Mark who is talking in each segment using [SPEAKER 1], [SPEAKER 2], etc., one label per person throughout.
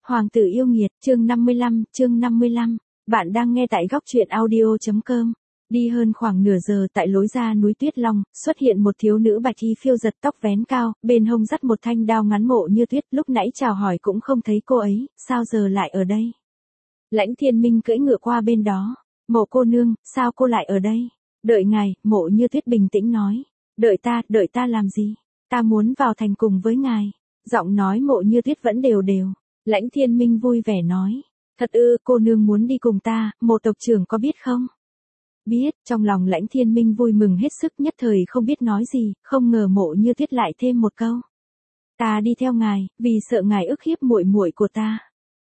[SPEAKER 1] Hoàng tử yêu nghiệt, chương 55. Bạn đang nghe tại góc truyện audio.com. Đi hơn khoảng nửa giờ tại lối ra núi Tuyết Long, xuất hiện một thiếu nữ bạch y phiêu giật tóc vén cao, bên hông dắt một thanh đao ngắn Mộ Như Tuyết, lúc nãy chào hỏi cũng không thấy cô ấy, sao giờ lại ở đây? Lãnh Thiên Minh cưỡi ngựa qua bên đó. Mộ cô nương, sao cô lại ở đây? Đợi ngài, Mộ Như Tuyết bình tĩnh nói. Đợi ta làm gì? Ta muốn vào thành cùng với ngài. Giọng nói Mộ Như Tuyết vẫn đều. Lãnh Thiên Minh vui vẻ nói. Thật ư, cô nương muốn đi cùng ta, Mộ tộc trưởng có biết không? Biết, trong lòng Lãnh Thiên Minh vui mừng hết sức, nhất thời không biết nói gì, không ngờ Mộ Như Tuyết lại thêm một câu. Ta đi theo ngài, vì sợ ngài ức hiếp muội muội của ta.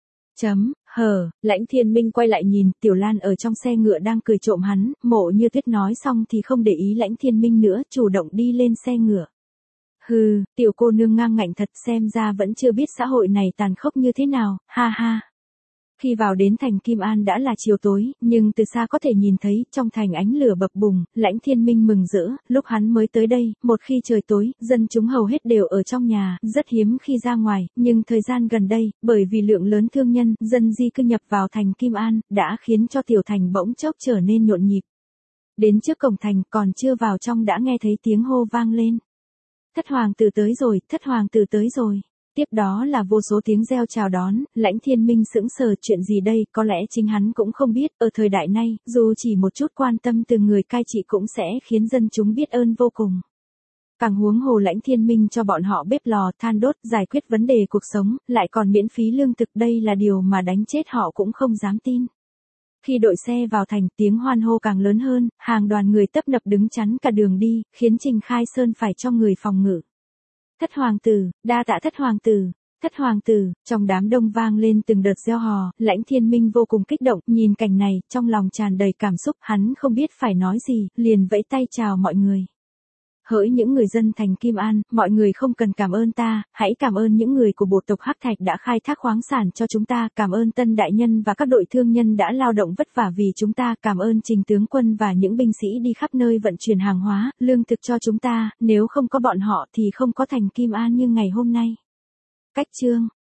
[SPEAKER 1] Lãnh Thiên Minh quay lại nhìn, Tiểu Lan ở trong xe ngựa đang cười trộm hắn, Mộ Như Tuyết nói xong thì không để ý Lãnh Thiên Minh nữa, chủ động đi lên xe ngựa. Hừ, tiểu cô nương ngang ngạnh thật, xem ra vẫn chưa biết xã hội này tàn khốc như thế nào, ha ha. Khi vào đến thành Kim An đã là chiều tối, nhưng từ xa có thể nhìn thấy, trong thành ánh lửa bập bùng, Lãnh Thiên Minh mừng rỡ, lúc hắn mới tới đây, một khi trời tối, dân chúng hầu hết đều ở trong nhà, rất hiếm khi ra ngoài, nhưng thời gian gần đây, bởi vì lượng lớn thương nhân, dân di cư nhập vào thành Kim An, đã khiến cho tiểu thành bỗng chốc trở nên nhộn nhịp. Đến trước cổng thành, còn chưa vào trong đã nghe thấy tiếng hô vang lên. Thất hoàng tử tới rồi. Tiếp đó là vô số tiếng reo chào đón, Lãnh Thiên Minh sững sờ, chuyện gì đây, có lẽ chính hắn cũng không biết, ở thời đại này, dù chỉ một chút quan tâm từ người cai trị cũng sẽ khiến dân chúng biết ơn vô cùng. Càng huống hồ Lãnh Thiên Minh cho bọn họ bếp lò, than đốt, giải quyết vấn đề cuộc sống, lại còn miễn phí lương thực, đây là điều mà đánh chết họ cũng không dám tin. Khi đội xe vào thành, tiếng hoan hô càng lớn hơn, hàng đoàn người tấp nập đứng chắn cả đường đi, khiến Trình Khai Sơn phải cho người phòng ngự. Thất hoàng tử, đa tạ thất hoàng tử, trong đám đông vang lên từng đợt reo hò, Lãnh Thiên Minh vô cùng kích động, nhìn cảnh này, trong lòng tràn đầy cảm xúc, hắn không biết phải nói gì, liền vẫy tay chào mọi người. Hỡi những người dân thành Kim An, mọi người không cần cảm ơn ta, hãy cảm ơn những người của bộ tộc Hắc Thạch đã khai thác khoáng sản cho chúng ta, cảm ơn Tân đại nhân và các đội thương nhân đã lao động vất vả vì chúng ta, cảm ơn Trình tướng quân và những binh sĩ đi khắp nơi vận chuyển hàng hóa, lương thực cho chúng ta, nếu không có bọn họ thì không có thành Kim An như ngày hôm nay. Cách chương